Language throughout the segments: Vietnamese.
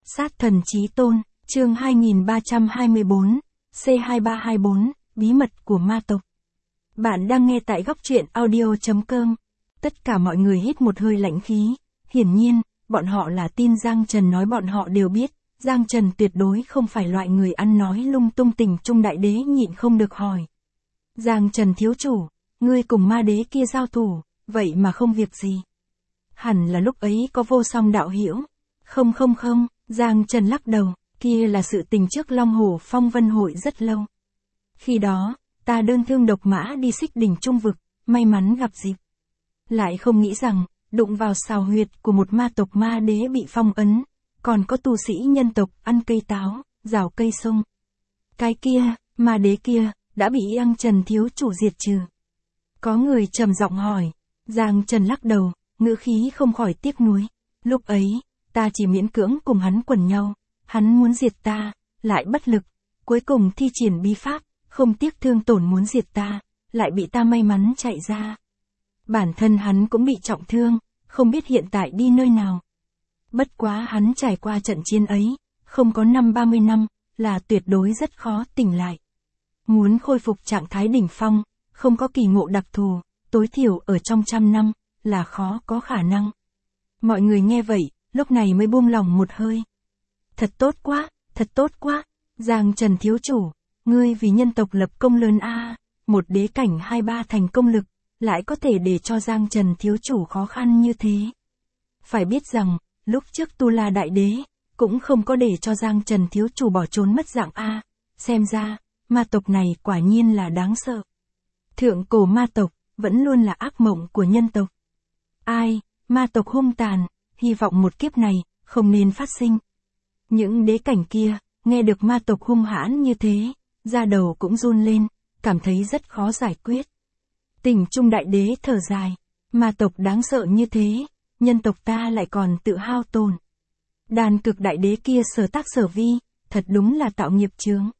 Sát thần chí tôn, chương 2324, C2324, bí mật của ma tộc. Bạn đang nghe tại góc truyện audio.com. Tất cả mọi người hít một hơi lạnh khí. Hiển nhiên, bọn họ là tin Giang Trần nói, bọn họ đều biết, Giang Trần tuyệt đối không phải loại người ăn nói lung tung. Tình Trung đại đế nhịn không được hỏi. Giang Trần thiếu chủ, ngươi cùng ma đế kia giao thủ, vậy mà không việc gì. Hẳn là lúc ấy có vô song đạo hữu. Không, Giang Trần lắc đầu, kia là sự tình trước Long Hồ Phong Vân hội rất lâu. Khi đó, ta đơn thương độc mã đi Xích Đỉnh Trung vực, may mắn gặp dịp. Lại không nghĩ rằng, đụng vào xào huyệt của một ma tộc ma đế bị phong ấn, còn có tu sĩ nhân tộc ăn cây táo, rào cây sung. Cái kia, ma đế kia, đã bị Giang Trần thiếu chủ diệt trừ. Có người trầm giọng hỏi, Giang Trần lắc đầu, ngữ khí không khỏi tiếc nuối. Lúc ấy, ta chỉ miễn cưỡng cùng hắn quần nhau, hắn muốn diệt ta, lại bất lực, cuối cùng thi triển bí pháp, không tiếc thương tổn muốn diệt ta, lại bị ta may mắn chạy ra. Bản thân hắn cũng bị trọng thương, không biết hiện tại đi nơi nào. Bất quá hắn trải qua trận chiến ấy, không có 30 năm, là tuyệt đối rất khó tỉnh lại. Muốn khôi phục trạng thái đỉnh phong, không có kỳ ngộ đặc thù, tối thiểu ở trong 100 năm, là khó có khả năng. Mọi người nghe vậy, lúc này mới buông lòng một hơi. Thật tốt quá, Giang Trần thiếu chủ, ngươi vì nhân tộc lập công lớn a, một đế cảnh 23 thành công lực, lại có thể để cho Giang Trần thiếu chủ khó khăn như thế. Phải biết rằng, lúc trước Tu La Đại Đế, cũng không có để cho Giang Trần thiếu chủ bỏ trốn mất dạng a, xem ra, ma tộc này quả nhiên là đáng sợ. Thượng cổ ma tộc, vẫn luôn là ác mộng của nhân tộc. Ai, ma tộc hung tàn, hy vọng một kiếp này, không nên phát sinh. Những đế cảnh kia, nghe được ma tộc hung hãn như thế, da đầu cũng run lên, cảm thấy rất khó giải quyết. Tình Trung đại đế thở dài, ma tộc đáng sợ như thế, nhân tộc ta lại còn tự hao tổn. Đàn Cực đại đế kia sở tác sở vi, thật đúng là tạo nghiệp chướng.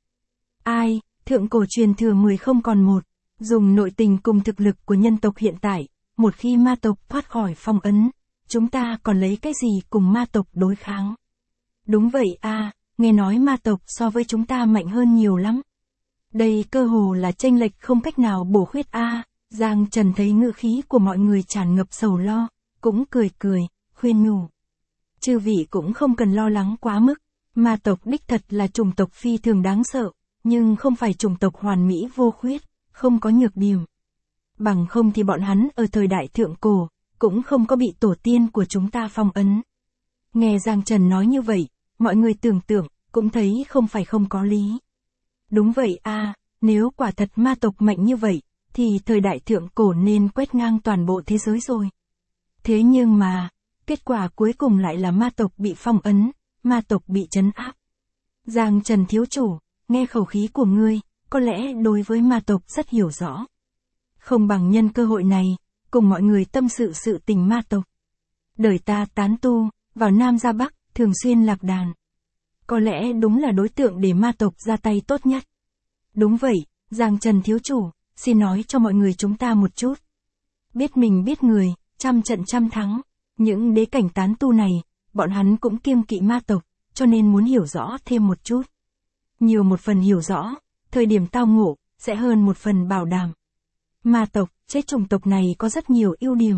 Ai, thượng cổ truyền thừa 10 không còn một, dùng nội tình cùng thực lực của nhân tộc hiện tại, một khi ma tộc thoát khỏi phong ấn, chúng ta còn lấy cái gì cùng ma tộc đối kháng? Đúng vậy a, nghe nói ma tộc so với chúng ta mạnh hơn nhiều lắm. Đây cơ hồ là chênh lệch không cách nào bổ khuyết a. Giang Trần thấy ngữ khí của mọi người tràn ngập sầu lo, cũng cười, khuyên nhủ. Chư vị cũng không cần lo lắng quá mức, ma tộc đích thật là chủng tộc phi thường đáng sợ, nhưng không phải chủng tộc hoàn mỹ vô khuyết, không có nhược điểm. Bằng không thì bọn hắn ở thời đại thượng cổ, cũng không có bị tổ tiên của chúng ta phong ấn. Nghe Giang Trần nói như vậy, mọi người tưởng tượng, cũng thấy không phải không có lý. Đúng vậy a, nếu quả thật ma tộc mạnh như vậy, thì thời đại thượng cổ nên quét ngang toàn bộ thế giới rồi. Thế nhưng mà, kết quả cuối cùng lại là ma tộc bị phong ấn, ma tộc bị trấn áp. Giang Trần thiếu chủ, nghe khẩu khí của ngươi, có lẽ đối với ma tộc rất hiểu rõ. Không bằng nhân cơ hội này, cùng mọi người tâm sự sự tình ma tộc. Đời ta tán tu, vào Nam ra Bắc, thường xuyên lạc đàn. Có lẽ đúng là đối tượng để ma tộc ra tay tốt nhất. Đúng vậy, Giang Trần thiếu chủ, xin nói cho mọi người chúng ta một chút. Biết mình biết người, trăm trận trăm thắng. Những đế cảnh tán tu này, bọn hắn cũng kiêng kỵ ma tộc, cho nên muốn hiểu rõ thêm một chút. Nhiều một phần hiểu rõ, thời điểm tao ngộ, sẽ hơn một phần bảo đảm. Ma tộc, chủng tộc này có rất nhiều ưu điểm.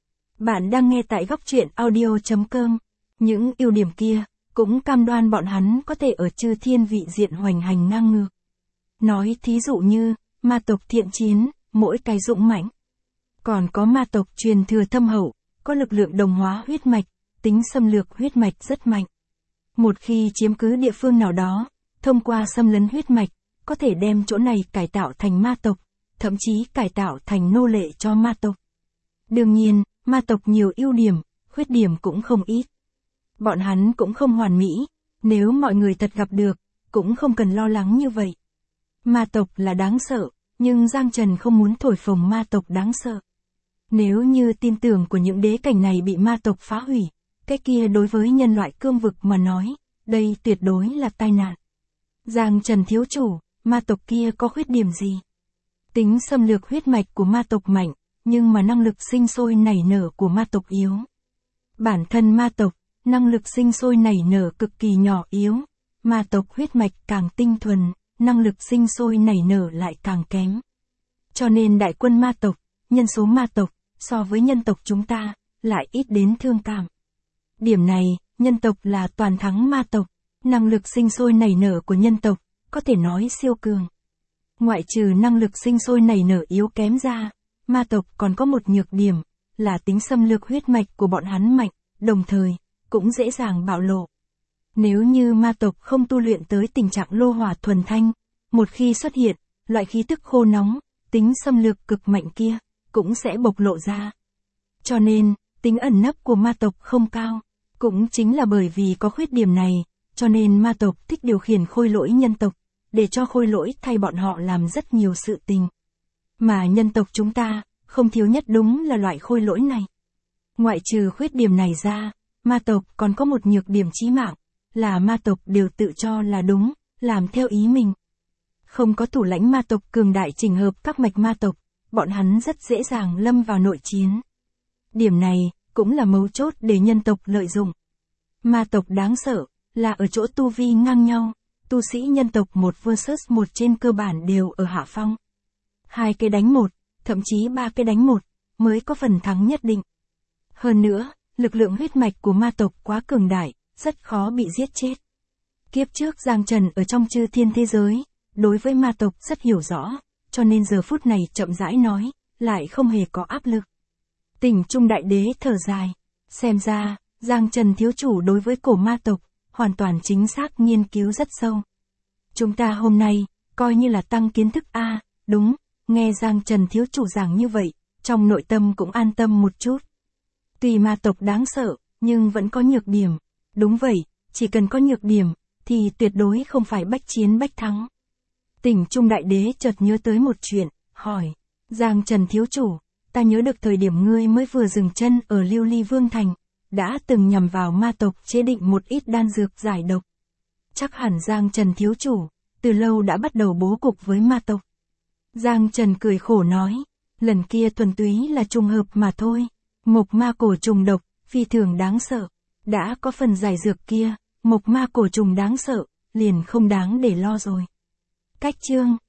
Bạn đang nghe tại góc truyện audio.com. Những ưu điểm kia, cũng cam đoan bọn hắn có thể ở chư thiên vị diện hoành hành ngang ngược. Nói thí dụ như, ma tộc thiện chiến, mỗi cái dũng mãnh. Còn có ma tộc truyền thừa thâm hậu, có lực lượng đồng hóa huyết mạch, tính xâm lược huyết mạch rất mạnh. Một khi chiếm cứ địa phương nào đó, thông qua xâm lấn huyết mạch, có thể đem chỗ này cải tạo thành ma tộc, thậm chí cải tạo thành nô lệ cho ma tộc. Đương nhiên, ma tộc nhiều ưu điểm, khuyết điểm cũng không ít. Bọn hắn cũng không hoàn mỹ, nếu mọi người thật gặp được, cũng không cần lo lắng như vậy. Ma tộc là đáng sợ, nhưng Giang Trần không muốn thổi phồng ma tộc đáng sợ. Nếu như tin tưởng của những đế cảnh này bị ma tộc phá hủy, cái kia đối với nhân loại cương vực mà nói, đây tuyệt đối là tai nạn. Giang Trần thiếu chủ, ma tộc kia có khuyết điểm gì? Tính xâm lược huyết mạch của ma tộc mạnh, nhưng mà năng lực sinh sôi nảy nở của ma tộc yếu. Bản thân ma tộc, năng lực sinh sôi nảy nở cực kỳ nhỏ yếu. Ma tộc huyết mạch càng tinh thuần, năng lực sinh sôi nảy nở lại càng kém. Cho nên đại quân ma tộc, nhân số ma tộc, so với nhân tộc chúng ta, lại ít đến thương cảm. Điểm này, nhân tộc là toàn thắng ma tộc, năng lực sinh sôi nảy nở của nhân tộc, có thể nói siêu cường. Ngoại trừ năng lực sinh sôi nảy nở yếu kém ra, ma tộc còn có một nhược điểm, là tính xâm lược huyết mạch của bọn hắn mạnh, đồng thời, cũng dễ dàng bạo lộ. Nếu như ma tộc không tu luyện tới tình trạng lô hỏa thuần thanh, một khi xuất hiện, loại khí tức khô nóng, tính xâm lược cực mạnh kia, cũng sẽ bộc lộ ra. Cho nên, tính ẩn nấp của ma tộc không cao, cũng chính là bởi vì có khuyết điểm này, cho nên ma tộc thích điều khiển khôi lỗi nhân tộc, để cho khôi lỗi thay bọn họ làm rất nhiều sự tình. Mà nhân tộc chúng ta, không thiếu nhất đúng là loại khôi lỗi này. Ngoại trừ khuyết điểm này ra, ma tộc còn có một nhược điểm chí mạng, là ma tộc đều tự cho là đúng, làm theo ý mình. Không có thủ lãnh ma tộc cường đại chỉnh hợp các mạch ma tộc, bọn hắn rất dễ dàng lâm vào nội chiến. Điểm này, cũng là mấu chốt để nhân tộc lợi dụng. Ma tộc đáng sợ, là ở chỗ tu vi ngang nhau, tu sĩ nhân tộc 1 vs 1 trên cơ bản đều ở hạ phong. 2 cái đánh 1, thậm chí 3 cái đánh 1, mới có phần thắng nhất định. Hơn nữa, lực lượng huyết mạch của ma tộc quá cường đại, rất khó bị giết chết. Kiếp trước Giang Trần ở trong chư thiên thế giới, đối với ma tộc rất hiểu rõ, cho nên giờ phút này chậm rãi nói, lại không hề có áp lực. Tỉnh Trung Đại Đế thở dài, xem ra, Giang Trần thiếu chủ đối với cổ ma tộc, hoàn toàn chính xác nghiên cứu rất sâu. Chúng ta hôm nay, coi như là tăng kiến thức A, đúng, nghe Giang Trần thiếu chủ giảng như vậy, trong nội tâm cũng an tâm một chút. Tuy ma tộc đáng sợ, nhưng vẫn có nhược điểm. Đúng vậy, chỉ cần có nhược điểm, thì tuyệt đối không phải bách chiến bách thắng. Tỉnh Trung Đại Đế chợt nhớ tới một chuyện, hỏi, Giang Trần thiếu chủ, ta nhớ được thời điểm ngươi mới vừa dừng chân ở Lưu Ly Vương Thành, đã từng nhằm vào ma tộc chế định một ít đan dược giải độc. Chắc hẳn Giang Trần thiếu chủ, từ lâu đã bắt đầu bố cục với ma tộc. Giang Trần cười khổ nói, lần kia thuần túy là trùng hợp mà thôi, mộc ma cổ trùng độc, phi thường đáng sợ. Đã có phần giải dược kia, mộc ma cổ trùng đáng sợ, liền không đáng để lo rồi. Cách chương